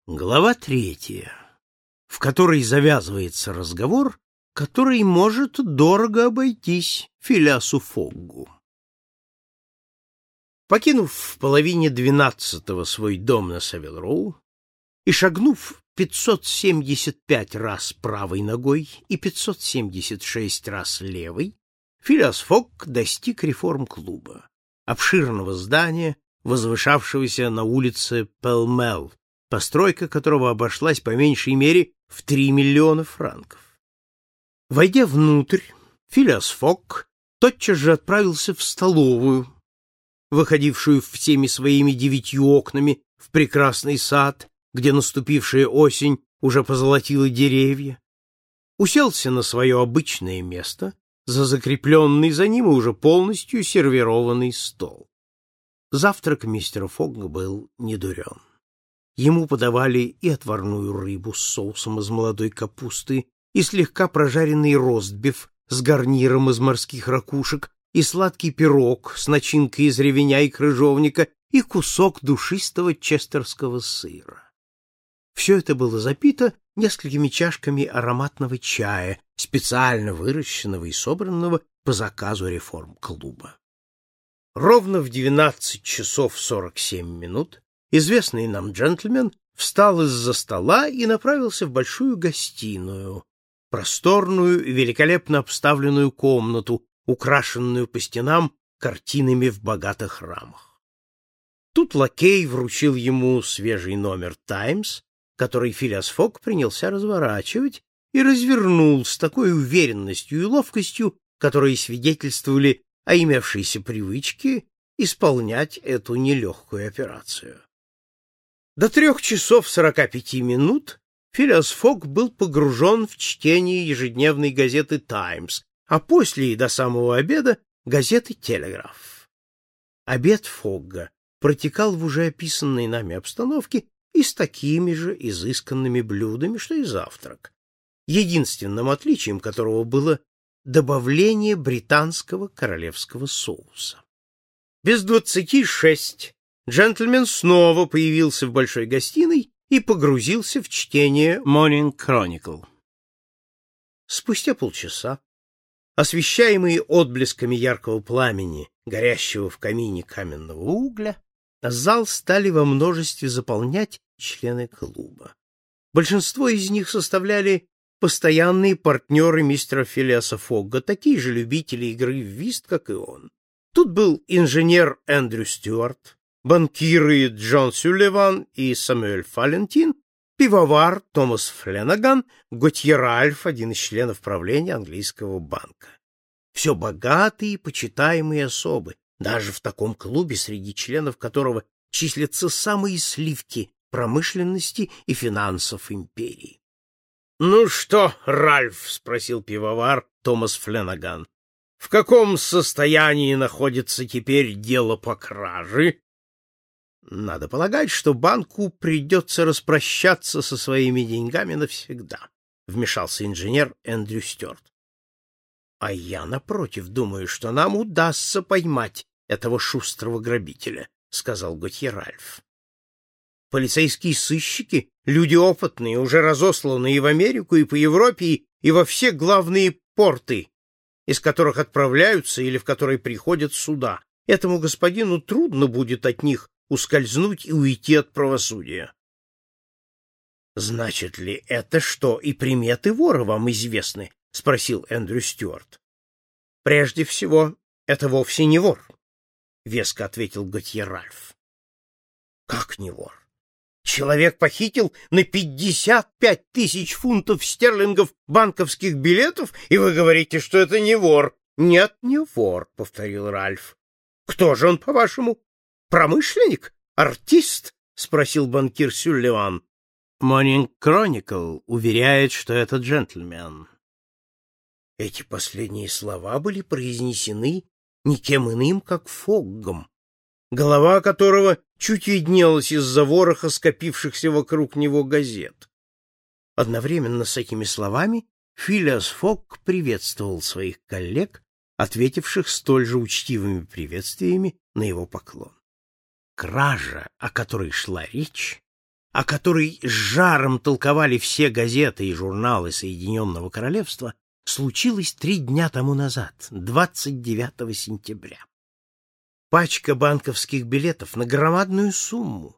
Глава 3, в которой завязывается разговор, который может дорого обойтись Филиасу Фоггу. Покинув в половине 12-го свой дом на Савил-Роу и шагнув 575 раз правой ногой и 576 раз левой, Филиас Фогг достиг реформ-клуба, обширного здания, возвышавшегося на улице Пелмел, постройка которого обошлась по меньшей мере в 3 миллиона франков. Войдя внутрь, Филиас Фогг тотчас же отправился в столовую, выходившую всеми своими 9 окнами в прекрасный сад, где наступившая осень уже позолотила деревья, уселся на свое обычное место за закрепленный за ним и уже полностью сервированный стол. Завтрак мистера Фогга был недурен. Ему подавали и отварную рыбу с соусом из молодой капусты, и слегка прожаренный ростбиф с гарниром из морских ракушек, и сладкий пирог с начинкой из ревеня и крыжовника, и кусок душистого честерского сыра. Все это было запито несколькими чашками ароматного чая, специально выращенного и собранного по заказу реформ-клуба. Ровно в 12 часов 47 минут известный нам джентльмен встал из-за стола и направился в большую гостиную, просторную и великолепно обставленную комнату, украшенную по стенам картинами в богатых рамах. Тут лакей вручил ему свежий номер «Таймс», который Филиас Фогг принялся разворачивать и развернул с такой уверенностью и ловкостью, которые свидетельствовали о имевшейся привычке исполнять эту нелегкую операцию. До 3 часов 45 минут Филиас Фогг был погружен в чтение ежедневной газеты «Таймс», а после и до самого обеда газеты «Телеграф». Обед Фогга протекал в уже описанной нами обстановке и с такими же изысканными блюдами, что и завтрак, единственным отличием которого было добавление британского королевского соуса. Без 26 джентльмен снова появился в большой гостиной и погрузился в чтение Morning Chronicle. Спустя полчаса, освещаемые отблесками яркого пламени, горящего в камине каменного угля, зал стали во множестве заполнять члены клуба. Большинство из них составляли постоянные партнеры мистера Филиаса Фогга, такие же любители игры в вист, как и он. Тут был инженер Эндрю Стюарт, банкиры Джон Сулливан и Самуэль Фалентин, пивовар Томас Фленаган, Готье Ральф, один из членов правления английского банка. Все богатые и почитаемые особы, даже в таком клубе, среди членов которого числятся самые сливки промышленности и финансов империи. — Ну что, Ральф, — спросил пивовар Томас Фленаган, — в каком состоянии находится теперь дело по краже? Надо полагать, что банку придется распрощаться со своими деньгами навсегда, — вмешался инженер Эндрю Стюарт. — А я, напротив, думаю, что нам удастся поймать этого шустрого грабителя, — сказал Готье Ральф. Полицейские сыщики, люди опытные, уже разосланы и в Америку, и по Европе, и во все главные порты, из которых отправляются или в которые приходят суда. Этому господину трудно будет от них ускользнуть и уйти от правосудия. — Значит ли это, что и приметы вора вам известны? — спросил Эндрю Стюарт. — Прежде всего, это вовсе не вор, — веско ответил Готье Ральф. — Как не вор? Человек похитил на 55 тысяч фунтов стерлингов банковских билетов, и вы говорите, что это не вор? — Нет, не вор, — повторил Ральф. — Кто же он, по-вашему? Промышленник? Артист? — спросил банкир Сулливан. — Morning Chronicle уверяет, что это джентльмен. Эти последние слова были произнесены никем иным, как Фоггом, голова которого чуть виднелась из-за вороха скопившихся вокруг него газет. Одновременно с этими словами Филиас Фогг приветствовал своих коллег, ответивших столь же учтивыми приветствиями на его поклон. Кража, о которой шла речь, о которой с жаром толковали все газеты и журналы Соединенного Королевства, случилось 3 дня тому назад, 29 сентября. Пачка банковских билетов на громадную сумму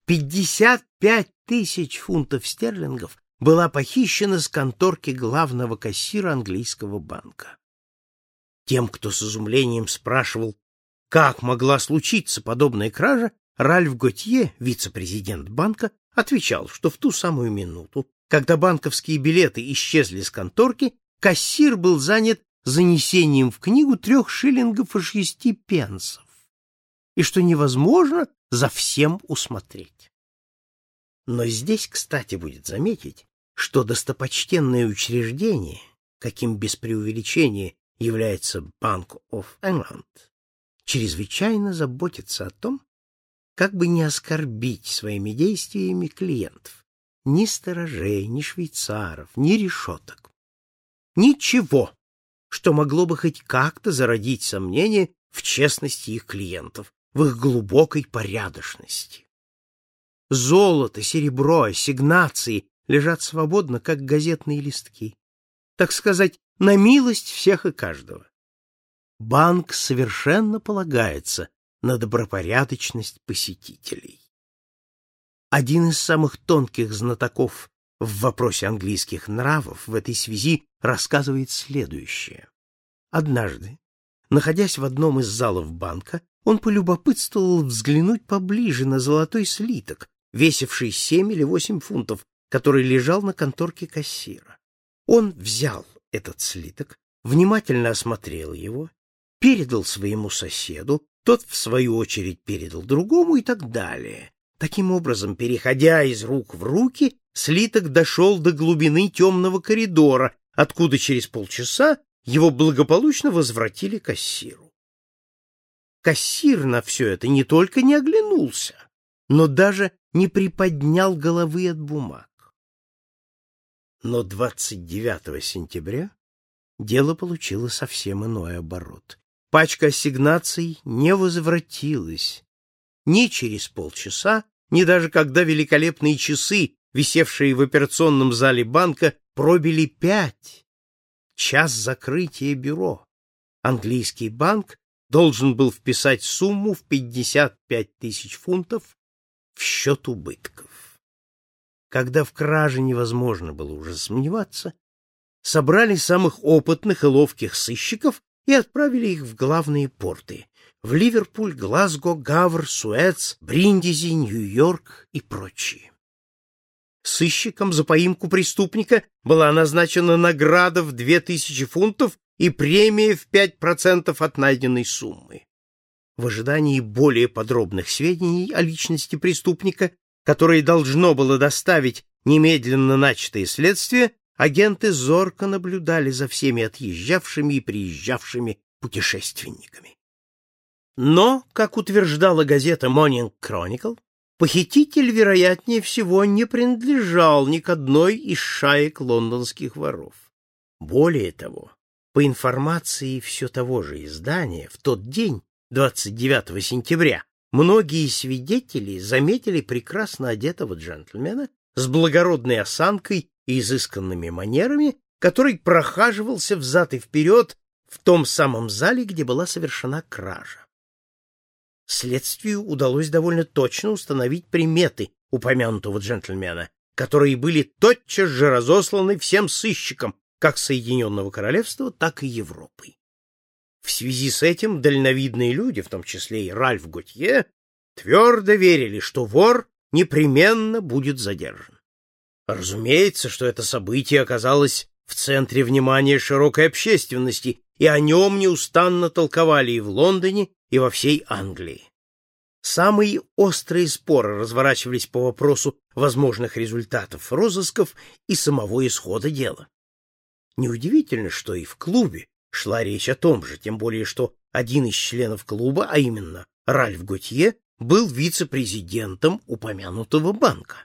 55 тысяч фунтов стерлингов была похищена с конторки главного кассира английского банка. Тем, кто с изумлением спрашивал, как могла случиться подобная кража, Ральф Готье, вице-президент банка, отвечал, что в ту самую минуту, когда банковские билеты исчезли с конторки, кассир был занят занесением в книгу 3 шиллингов и 6 пенсов, и что невозможно за всем усмотреть. Но здесь, кстати, будет заметить, что достопочтенное учреждение, каким без преувеличения является Bank of England, чрезвычайно заботится о том, как бы не оскорбить своими действиями клиентов, ни сторожей, ни швейцаров, ни решеток. Ничего, что могло бы хоть как-то зародить сомнение в честности их клиентов, в их глубокой порядочности. Золото, серебро, ассигнации лежат свободно, как газетные листки, так сказать, на милость всех и каждого. Банк совершенно полагается на добропорядочность посетителей. Один из самых тонких знатоков в вопросе английских нравов в этой связи рассказывает следующее. Однажды, находясь в одном из залов банка, он полюбопытствовал взглянуть поближе на золотой слиток, весивший 7 или 8 фунтов, который лежал на конторке кассира. Он взял этот слиток, внимательно осмотрел его, передал своему соседу, тот, в свою очередь, передал другому и так далее. Таким образом, переходя из рук в руки, слиток дошел до глубины темного коридора, откуда через полчаса его благополучно возвратили кассиру. Кассир на все это не только не оглянулся, но даже не приподнял головы от бумаг. Но 29 сентября дело получило совсем иной оборот. Пачка ассигнаций не возвратилась ни через полчаса, ни даже когда великолепные часы, висевшие в операционном зале банка, пробили 5. Час закрытия бюро. Английский банк должен был вписать сумму в 55 тысяч фунтов в счет убытков. Когда в краже невозможно было уже сомневаться, собрали самых опытных и ловких сыщиков и отправили их в главные порты — в Ливерпуль, Глазго, Гавр, Суэц, Бриндизи, Нью-Йорк и прочие. Сыщикам за поимку преступника была назначена награда в 2000 фунтов и премия в 5% от найденной суммы. В ожидании более подробных сведений о личности преступника, которые должно было доставить немедленно начатое следствие, агенты зорко наблюдали за всеми отъезжавшими и приезжавшими путешественниками. Но, как утверждала газета Morning Chronicle, похититель, вероятнее всего, не принадлежал ни к одной из шаек лондонских воров. Более того, по информации все того же издания, в тот день, 29 сентября, многие свидетели заметили прекрасно одетого джентльмена с благородной осанкой и изысканными манерами, который прохаживался взад и вперед в том самом зале, где была совершена кража. Следствию удалось довольно точно установить приметы упомянутого джентльмена, которые были тотчас же разосланы всем сыщикам как Соединенного Королевства, так и Европы. В связи с этим дальновидные люди, в том числе и Ральф Готье, твердо верили, что вор непременно будет задержан. Разумеется, что это событие оказалось в центре внимания широкой общественности, и о нем неустанно толковали и в Лондоне, и во всей Англии. Самые острые споры разворачивались по вопросу возможных результатов розысков и самого исхода дела. Неудивительно, что и в клубе шла речь о том же, тем более что один из членов клуба, а именно Ральф Готье, был вице-президентом упомянутого банка.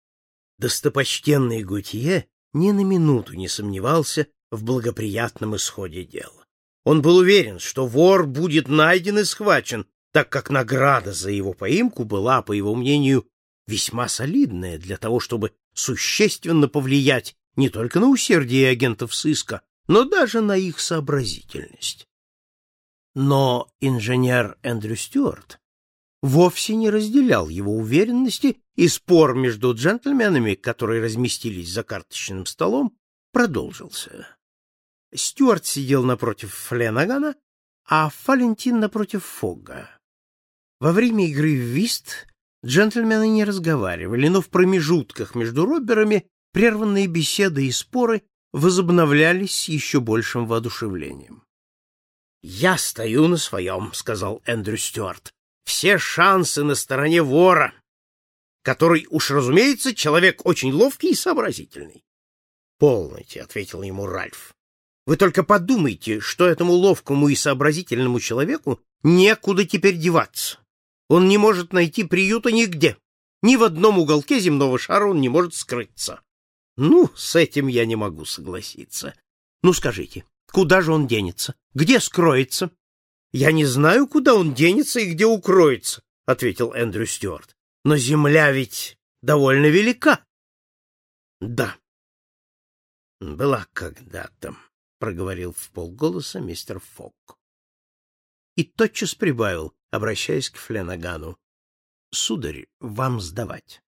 Достопочтенный Готье ни на минуту не сомневался в благоприятном исходе дела. Он был уверен, что вор будет найден и схвачен, так как награда за его поимку была, по его мнению, весьма солидное для того, чтобы существенно повлиять не только на усердие агентов сыска, но даже на их сообразительность. Но инженер Эндрю Стюарт вовсе не разделял его уверенности, и спор между джентльменами, которые разместились за карточным столом, продолжился. Стюарт сидел напротив Фленагана, а Фалентин напротив Фогга. Во время игры в вист джентльмены не разговаривали, но в промежутках между робберами прерванные беседы и споры возобновлялись с еще большим воодушевлением. «Я стою на своем», — сказал Эндрю Стюарт. «Все шансы на стороне вора, который, уж разумеется, человек очень ловкий и сообразительный». «Полноте», — ответил ему Ральф. «Вы только подумайте, что этому ловкому и сообразительному человеку некуда теперь деваться. Он не может найти приюта нигде. Ни в одном уголке земного шара он не может скрыться». «Ну, с этим я не могу согласиться. Ну, скажите, куда же он денется? Где скроется?» «Я не знаю, куда он денется и где укроется», — ответил Эндрю Стюарт. «Но земля ведь довольно велика». «Да, была когда-то», — проговорил вполголоса мистер Фогг. И тотчас прибавил, обращаясь к Фленагану: «Сударь, вам сдавать».